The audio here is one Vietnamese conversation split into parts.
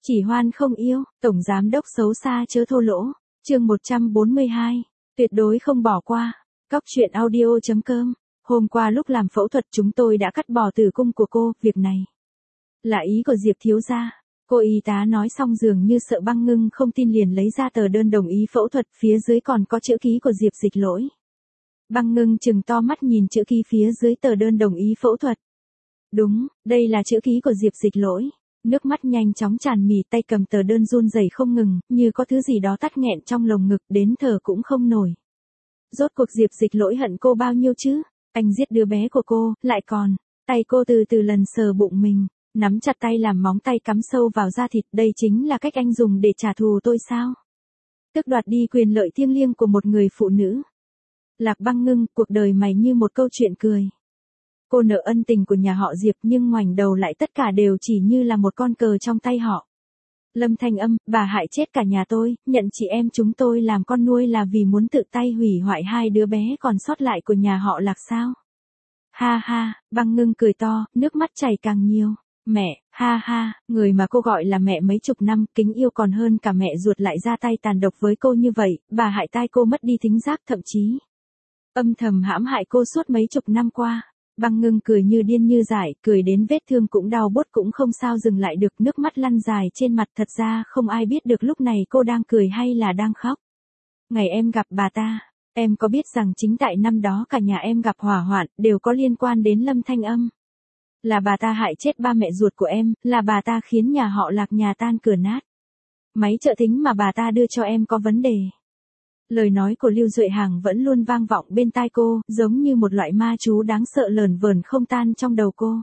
Chỉ hoan không yêu, tổng giám đốc xấu xa chớ thô lỗ. Chương 142. Tuyệt đối không bỏ qua. Cóc truyện audio.com. Hôm qua lúc làm phẫu thuật chúng tôi đã cắt bỏ tử cung của cô, việc này là ý của Diệp thiếu gia. Cô y tá nói xong dường như sợ Băng Ngưng không tin liền lấy ra tờ đơn đồng ý phẫu thuật, phía dưới còn có chữ ký của Diệp Dịch Lỗi. Băng Ngưng trừng to mắt nhìn chữ ký phía dưới tờ đơn đồng ý phẫu thuật. Đúng, đây là chữ ký của Diệp Dịch Lỗi. Nước mắt nhanh chóng tràn mì, tay cầm tờ đơn run rẩy không ngừng, như có thứ gì đó tắc nghẹn trong lồng ngực, đến thở cũng không nổi. Rốt cuộc Diệp Dịch Lỗi hận cô bao nhiêu chứ? Anh giết đứa bé của cô, lại còn. Tay cô từ từ lần sờ bụng mình, nắm chặt tay làm móng tay cắm sâu vào da thịt, đây chính là cách anh dùng để trả thù tôi sao? Tước đoạt đi quyền lợi thiêng liêng của một người phụ nữ. Lạc Băng Ngưng, cuộc đời mày như một câu chuyện cười. Cô nợ ân tình của nhà họ Diệp nhưng ngoảnh đầu lại tất cả đều chỉ như là một con cờ trong tay họ. Lâm Thanh Âm, bà hại chết cả nhà tôi, nhận chị em chúng tôi làm con nuôi là vì muốn tự tay hủy hoại hai đứa bé còn sót lại của nhà họ Lạc sao? Ha ha, Băng Ngưng cười to, nước mắt chảy càng nhiều. Mẹ, ha ha, người mà cô gọi là mẹ mấy chục năm, kính yêu còn hơn cả mẹ ruột lại ra tay tàn độc với cô như vậy, bà hại tai cô mất đi thính giác, thậm chí âm thầm hãm hại cô suốt mấy chục năm qua. Băng Ngưng cười như điên như dại, cười đến vết thương cũng đau buốt cũng không sao dừng lại được, nước mắt lăn dài trên mặt, thật ra không ai biết được lúc này cô đang cười hay là đang khóc. Ngày em gặp bà ta, em có biết rằng chính tại năm đó cả nhà em gặp hỏa hoạn, đều có liên quan đến Lâm Thanh Âm. Là bà ta hại chết ba mẹ ruột của em, là bà ta khiến nhà họ Lạc nhà tan cửa nát. Máy trợ thính mà bà ta đưa cho em có vấn đề. Lời nói của Lưu Duệ Hàng vẫn luôn vang vọng bên tai cô, giống như một loại ma chú đáng sợ lởn vởn không tan trong đầu cô.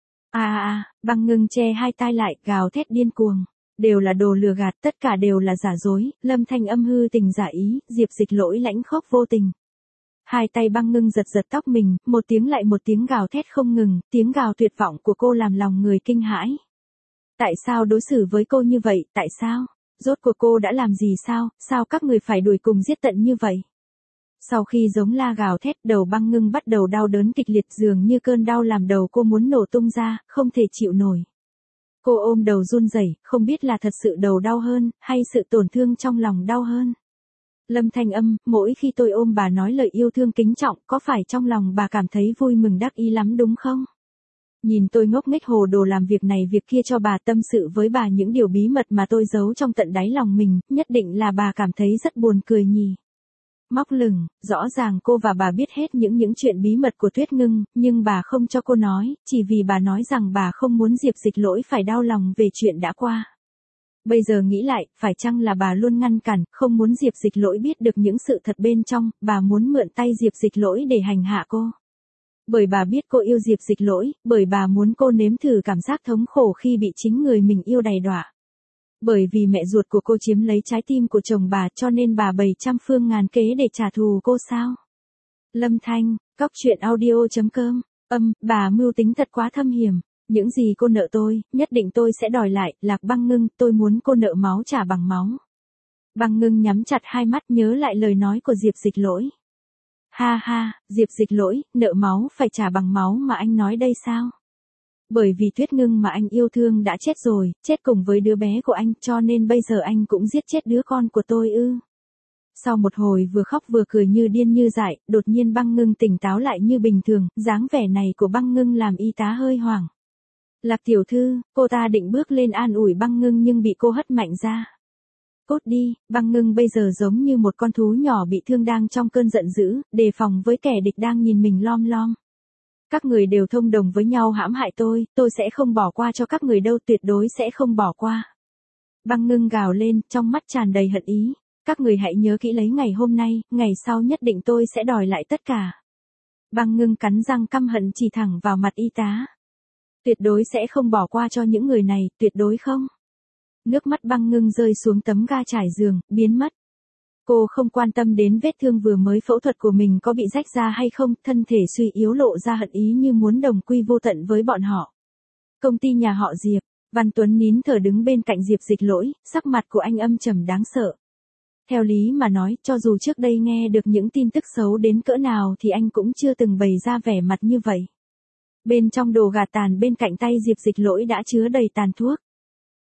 Băng Ngưng che hai tai lại, gào thét điên cuồng. Đều là đồ lừa gạt, tất cả đều là giả dối, Lâm Thanh Âm hư tình giả ý, Diệp Dịch Lỗi lãnh khốc vô tình. Hai tay Băng Ngưng giật giật tóc mình, một tiếng lại một tiếng gào thét không ngừng, tiếng gào tuyệt vọng của cô làm lòng người kinh hãi. Tại sao đối xử với cô như vậy, tại sao? Rốt cuộc cô đã làm gì sao, sao các người phải đuổi cùng giết tận như vậy? Sau khi giống la gào thét, đầu Băng Ngưng bắt đầu đau đớn kịch liệt, dường như cơn đau làm đầu cô muốn nổ tung ra, không thể chịu nổi. Cô ôm đầu run rẩy, không biết là thật sự đầu đau hơn, hay sự tổn thương trong lòng đau hơn. Lâm Thanh Âm, mỗi khi tôi ôm bà nói lời yêu thương kính trọng, có phải trong lòng bà cảm thấy vui mừng đắc ý lắm đúng không? Nhìn tôi ngốc nghếch hồ đồ làm việc này việc kia cho bà, tâm sự với bà những điều bí mật mà tôi giấu trong tận đáy lòng mình, nhất định là bà cảm thấy rất buồn cười nhỉ. Móc lửng, rõ ràng cô và bà biết hết những chuyện bí mật của Tuyết Ngưng, nhưng bà không cho cô nói, chỉ vì bà nói rằng bà không muốn Diệp Dịch Lỗi phải đau lòng về chuyện đã qua. Bây giờ nghĩ lại, phải chăng là bà luôn ngăn cản, không muốn Diệp Dịch Lỗi biết được những sự thật bên trong, bà muốn mượn tay Diệp Dịch Lỗi để hành hạ cô. Bởi bà biết cô yêu Diệp Dịch Lỗi, bởi bà muốn cô nếm thử cảm giác thống khổ khi bị chính người mình yêu đày đọa. Bởi vì mẹ ruột của cô chiếm lấy trái tim của chồng bà cho nên bà bày trăm phương ngàn kế để trả thù cô sao? Lâm Thanh, Cóc truyện audio.com. Bà mưu tính thật quá thâm hiểm. Những gì cô nợ tôi, nhất định tôi sẽ đòi lại, Lạc Băng Ngưng, tôi muốn cô nợ máu trả bằng máu. Băng Ngưng nhắm chặt hai mắt nhớ lại lời nói của Diệp Dịch Lỗi. Ha ha, Diệp Dịch Lỗi, nợ máu phải trả bằng máu mà anh nói đây sao? Bởi vì Tuyết Ngưng mà anh yêu thương đã chết rồi, chết cùng với đứa bé của anh, cho nên bây giờ anh cũng giết chết đứa con của tôi ư. Sau một hồi vừa khóc vừa cười như điên như dại, đột nhiên Băng Ngưng tỉnh táo lại như bình thường, dáng vẻ này của Băng Ngưng làm y tá hơi hoảng. Lạc tiểu thư, cô ta định bước lên an ủi Băng Ngưng nhưng bị cô hất mạnh ra. Cút đi, Băng Ngưng bây giờ giống như một con thú nhỏ bị thương đang trong cơn giận dữ, đề phòng với kẻ địch đang nhìn mình lom lom. Các người đều thông đồng với nhau hãm hại tôi sẽ không bỏ qua cho các người đâu, tuyệt đối sẽ không bỏ qua. Băng Ngưng gào lên, trong mắt tràn đầy hận ý. Các người hãy nhớ kỹ lấy ngày hôm nay, ngày sau nhất định tôi sẽ đòi lại tất cả. Băng Ngưng cắn răng căm hận chỉ thẳng vào mặt y tá. Tuyệt đối sẽ không bỏ qua cho những người này, tuyệt đối không. Nước mắt Băng Ngưng rơi xuống tấm ga trải giường, biến mất. Cô không quan tâm đến vết thương vừa mới phẫu thuật của mình có bị rách ra hay không, thân thể suy yếu lộ ra hận ý như muốn đồng quy vô tận với bọn họ. Công ty nhà họ Diệp, Văn Tuấn nín thở đứng bên cạnh Diệp Dịch Lỗi, sắc mặt của anh âm trầm đáng sợ. Theo lý mà nói, cho dù trước đây nghe được những tin tức xấu đến cỡ nào thì anh cũng chưa từng bày ra vẻ mặt như vậy. Bên trong đồ gà tàn bên cạnh tay Diệp Dịch Lỗi đã chứa đầy tàn thuốc.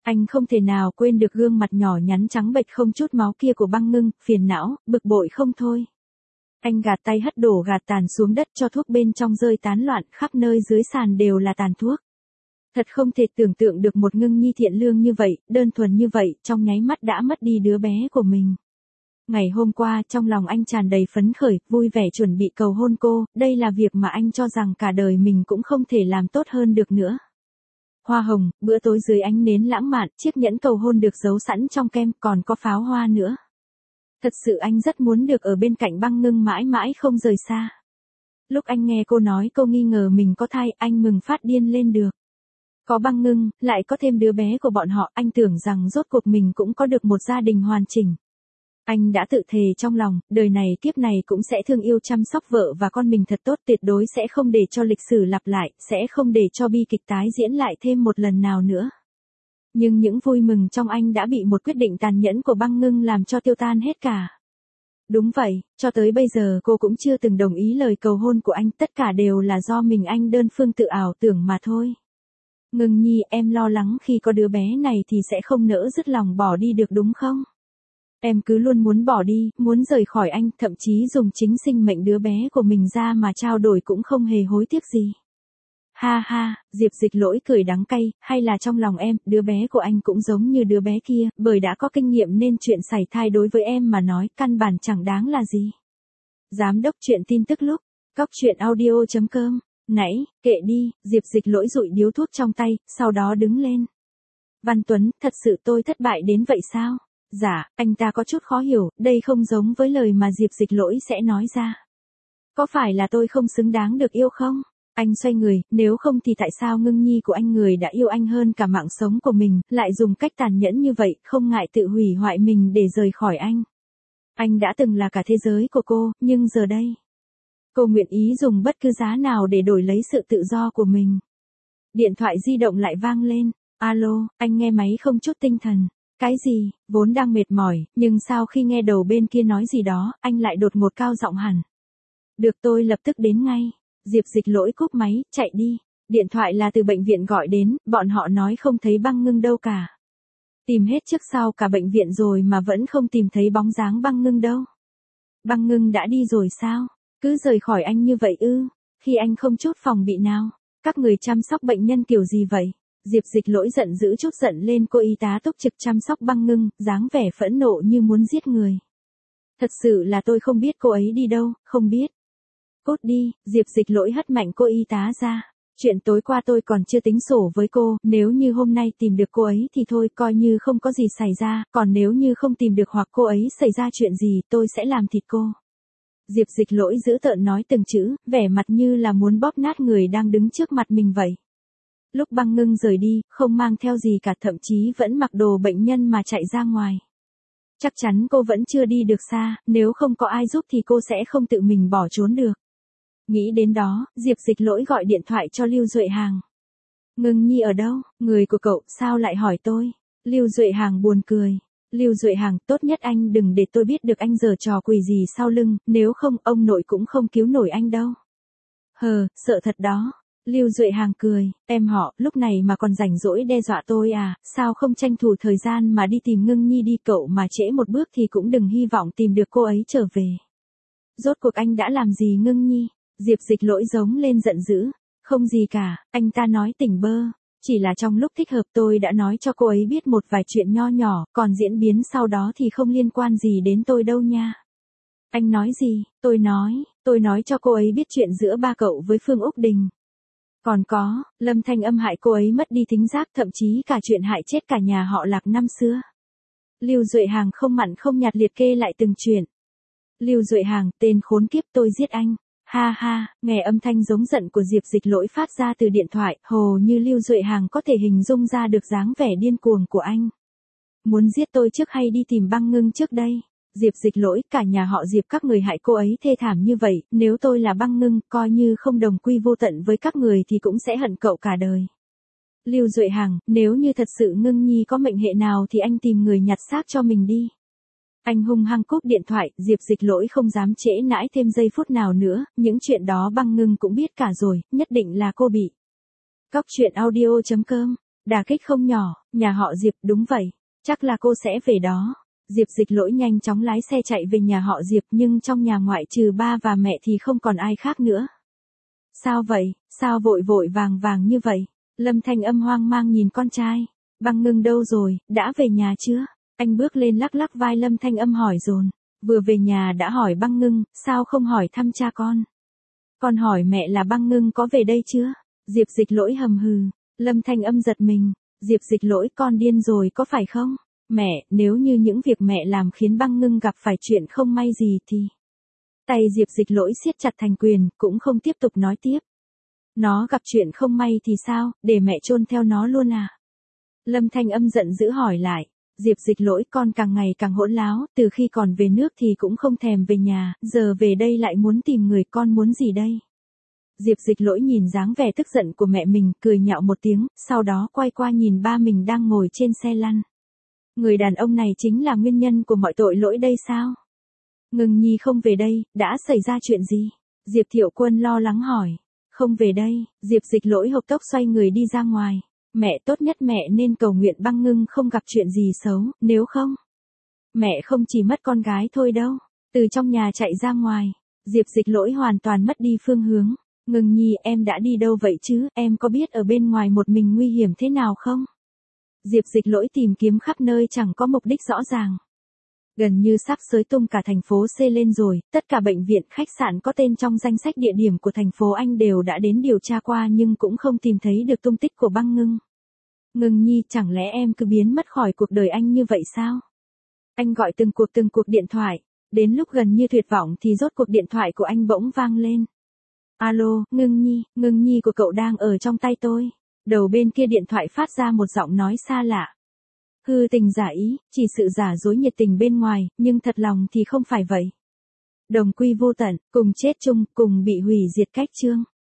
Anh không thể nào quên được gương mặt nhỏ nhắn trắng bệch không chút máu kia của Băng Ngưng, phiền não, bực bội không thôi. Anh gạt tay hất đổ gạt tàn xuống đất cho thuốc bên trong rơi tán loạn, khắp nơi dưới sàn đều là tàn thuốc. Thật không thể tưởng tượng được một Ngưng Nhi thiện lương như vậy, đơn thuần như vậy, trong nháy mắt đã mất đi đứa bé của mình. Ngày hôm qua, trong lòng anh tràn đầy phấn khởi, vui vẻ chuẩn bị cầu hôn cô, đây là việc mà anh cho rằng cả đời mình cũng không thể làm tốt hơn được nữa. Hoa hồng, bữa tối dưới ánh nến lãng mạn, chiếc nhẫn cầu hôn được giấu sẵn trong kem, còn có pháo hoa nữa. Thật sự anh rất muốn được ở bên cạnh Băng Ngưng mãi mãi không rời xa. Lúc anh nghe cô nói cô nghi ngờ mình có thai, anh mừng phát điên lên được. Có Băng Ngưng, lại có thêm đứa bé của bọn họ, anh tưởng rằng rốt cuộc mình cũng có được một gia đình hoàn chỉnh. Anh đã tự thề trong lòng, đời này kiếp này cũng sẽ thương yêu chăm sóc vợ và con mình thật tốt, tuyệt đối sẽ không để cho lịch sử lặp lại, sẽ không để cho bi kịch tái diễn lại thêm một lần nào nữa. Nhưng những vui mừng trong anh đã bị một quyết định tàn nhẫn của Băng Ngưng làm cho tiêu tan hết cả. Đúng vậy, cho tới bây giờ cô cũng chưa từng đồng ý lời cầu hôn của anh, tất cả đều là do mình anh đơn phương tự ảo tưởng mà thôi. Ngưng Nhi, em lo lắng khi có đứa bé này thì sẽ không nỡ dứt lòng bỏ đi được đúng không? Em cứ luôn muốn bỏ đi, muốn rời khỏi anh, thậm chí dùng chính sinh mệnh đứa bé của mình ra mà trao đổi cũng không hề hối tiếc gì. Ha ha, Diệp Dịch Lỗi cười đắng cay, hay là trong lòng em, đứa bé của anh cũng giống như đứa bé kia, bởi đã có kinh nghiệm nên chuyện sảy thai đối với em mà nói, căn bản chẳng đáng là gì. Giám đốc truyện tin tức lúc, coctruyện.audio.com, nãy, kệ đi, Diệp Dịch Lỗi dụi điếu thuốc trong tay, sau đó đứng lên. Văn Tuấn, thật sự tôi thất bại đến vậy sao? Dạ, anh ta có chút khó hiểu, đây không giống với lời mà Diệp Dịch Lỗi sẽ nói ra. Có phải là tôi không xứng đáng được yêu không? Anh xoay người, nếu không thì tại sao Ngưng Nhi của anh, người đã yêu anh hơn cả mạng sống của mình, lại dùng cách tàn nhẫn như vậy, không ngại tự hủy hoại mình để rời khỏi anh. Anh đã từng là cả thế giới của cô, nhưng giờ đây, cô nguyện ý dùng bất cứ giá nào để đổi lấy sự tự do của mình. Điện thoại di động lại vang lên. Alo, anh nghe máy không chút tinh thần. Cái gì, vốn đang mệt mỏi, nhưng sau khi nghe đầu bên kia nói gì đó, anh lại đột ngột cao giọng hẳn. Được, tôi lập tức đến ngay. Diệp Dịch Lỗi cúp máy, chạy đi. Điện thoại là từ bệnh viện gọi đến, bọn họ nói không thấy Băng Ngưng đâu cả. Tìm hết trước sau cả bệnh viện rồi mà vẫn không tìm thấy bóng dáng Băng Ngưng đâu. Băng Ngưng đã đi rồi sao? Cứ rời khỏi anh như vậy ư? Khi anh không chút phòng bị nào. Các người chăm sóc bệnh nhân kiểu gì vậy? Diệp Dịch Lỗi giận dữ chút giận lên cô y tá túc trực chăm sóc Băng Ngưng, dáng vẻ phẫn nộ như muốn giết người. Thật sự là tôi không biết cô ấy đi đâu, không biết. Cút đi, Diệp Dịch Lỗi hất mạnh cô y tá ra. Chuyện tối qua tôi còn chưa tính sổ với cô, nếu như hôm nay tìm được cô ấy thì thôi coi như không có gì xảy ra, còn nếu như không tìm được hoặc cô ấy xảy ra chuyện gì tôi sẽ làm thịt cô. Diệp Dịch Lỗi dữ tợn nói từng chữ, vẻ mặt như là muốn bóp nát người đang đứng trước mặt mình vậy. Lúc Băng Ngưng rời đi, không mang theo gì cả, thậm chí vẫn mặc đồ bệnh nhân mà chạy ra ngoài. Chắc chắn cô vẫn chưa đi được xa, nếu không có ai giúp thì cô sẽ không tự mình bỏ trốn được. Nghĩ đến đó, Diệp Dịch Lỗi gọi điện thoại cho Lưu Duệ Hàng. Ngưng Nhi ở đâu? Người của cậu sao lại hỏi tôi? Lưu Duệ Hàng buồn cười. Lưu Duệ Hàng, tốt nhất anh đừng để tôi biết được anh giở trò quỷ gì sau lưng, nếu không ông nội cũng không cứu nổi anh đâu. Hờ, sợ thật đó. Lưu Duệ Hàng cười, em họ, lúc này mà còn rảnh rỗi đe dọa tôi à, sao không tranh thủ thời gian mà đi tìm Ngưng Nhi đi, cậu mà trễ một bước thì cũng đừng hy vọng tìm được cô ấy trở về. Rốt cuộc anh đã làm gì Ngưng Nhi? Diệp Dịch Lỗi giống lên giận dữ. Không gì cả, anh ta nói tỉnh bơ. Chỉ là trong lúc thích hợp tôi đã nói cho cô ấy biết một vài chuyện nho nhỏ, còn diễn biến sau đó thì không liên quan gì đến tôi đâu nha. Anh nói gì? Tôi nói cho cô ấy biết chuyện giữa ba cậu với Phương Úc Đình. Còn có, Lâm Thanh Âm hại cô ấy mất đi thính giác, thậm chí cả chuyện hại chết cả nhà họ Lạc năm xưa. Lưu Duệ Hàng không mặn không nhạt liệt kê lại từng chuyện. Lưu Duệ Hàng, tên khốn kiếp, tôi giết anh. Ha ha, nghe âm thanh giống giận của Diệp Dịch Lỗi phát ra từ điện thoại, hồ như Lưu Duệ Hàng có thể hình dung ra được dáng vẻ điên cuồng của anh. Muốn giết tôi trước hay đi tìm Băng Ngưng trước đây? Diệp Dịch Lỗi, cả nhà họ Diệp các người hại cô ấy thê thảm như vậy, nếu tôi là Băng Ngưng, coi như không đồng quy vô tận với các người thì cũng sẽ hận cậu cả đời. Lưu Duệ Hàng, nếu như thật sự Ngưng Nhi có mệnh hệ nào thì anh tìm người nhặt xác cho mình đi. Anh hung hăng cúp điện thoại, Diệp Dịch Lỗi không dám trễ nãi thêm giây phút nào nữa, những chuyện đó Băng Ngưng cũng biết cả rồi, nhất định là cô bị. Coctruyện.audio.com Đả kích không nhỏ, nhà họ Diệp đúng vậy. Chắc là cô sẽ về đó. Diệp Dịch Lỗi nhanh chóng lái xe chạy về nhà họ Diệp nhưng trong nhà ngoại trừ ba và mẹ thì không còn ai khác nữa. Sao vậy, sao vội vội vàng vàng như vậy? Lâm Thanh Âm hoang mang nhìn con trai. Băng Ngưng đâu rồi, đã về nhà chưa? Anh bước lên lắc lắc vai Lâm Thanh Âm hỏi dồn. Vừa về nhà đã hỏi Băng Ngưng, sao không hỏi thăm cha con? Con hỏi mẹ là Băng Ngưng có về đây chưa? Diệp Dịch Lỗi hầm hừ. Lâm Thanh Âm giật mình. Diệp Dịch Lỗi con điên rồi có phải không? Mẹ, nếu như những việc mẹ làm khiến Băng Ngưng gặp phải chuyện không may gì thì... Tay Diệp Dịch Lỗi siết chặt thành quyền, cũng không tiếp tục nói tiếp. Nó gặp chuyện không may thì sao, để mẹ chôn theo nó luôn à? Lâm Thanh Âm giận dữ hỏi lại. Diệp Dịch Lỗi con càng ngày càng hỗn láo, từ khi còn về nước thì cũng không thèm về nhà, giờ về đây lại muốn tìm người, con muốn gì đây? Diệp Dịch Lỗi nhìn dáng vẻ tức giận của mẹ mình, cười nhạo một tiếng, sau đó quay qua nhìn ba mình đang ngồi trên xe lăn. Người đàn ông này chính là nguyên nhân của mọi tội lỗi đây sao? Ngưng Nhi không về đây, đã xảy ra chuyện gì? Diệp Thiệu Quân lo lắng hỏi. Không về đây, Diệp Dịch Lỗi hộc tốc xoay người đi ra ngoài. Mẹ tốt nhất mẹ nên cầu nguyện Băng Ngưng không gặp chuyện gì xấu, nếu không. Mẹ không chỉ mất con gái thôi đâu. Từ trong nhà chạy ra ngoài, Diệp Dịch Lỗi hoàn toàn mất đi phương hướng. Ngưng Nhi em đã đi đâu vậy chứ, em có biết ở bên ngoài một mình nguy hiểm thế nào không? Diệp Dịch Lỗi tìm kiếm khắp nơi chẳng có mục đích rõ ràng. Gần như sắp xới tung cả thành phố C lên rồi, tất cả bệnh viện khách sạn có tên trong danh sách địa điểm của thành phố Anh đều đã đến điều tra qua nhưng cũng không tìm thấy được tung tích của Băng Ngưng. Ngưng Nhi chẳng lẽ em cứ biến mất khỏi cuộc đời anh như vậy sao? Anh gọi từng cuộc điện thoại, đến lúc gần như tuyệt vọng thì rốt cuộc điện thoại của anh bỗng vang lên. Alo, Ngưng Nhi của cậu đang ở trong tay tôi. Đầu bên kia điện thoại phát ra một giọng nói xa lạ. Hư tình giả ý, chỉ sự giả dối nhiệt tình bên ngoài, nhưng thật lòng thì không phải vậy. Đồng quy vô tận, cùng chết chung, cùng bị hủy diệt cách chương.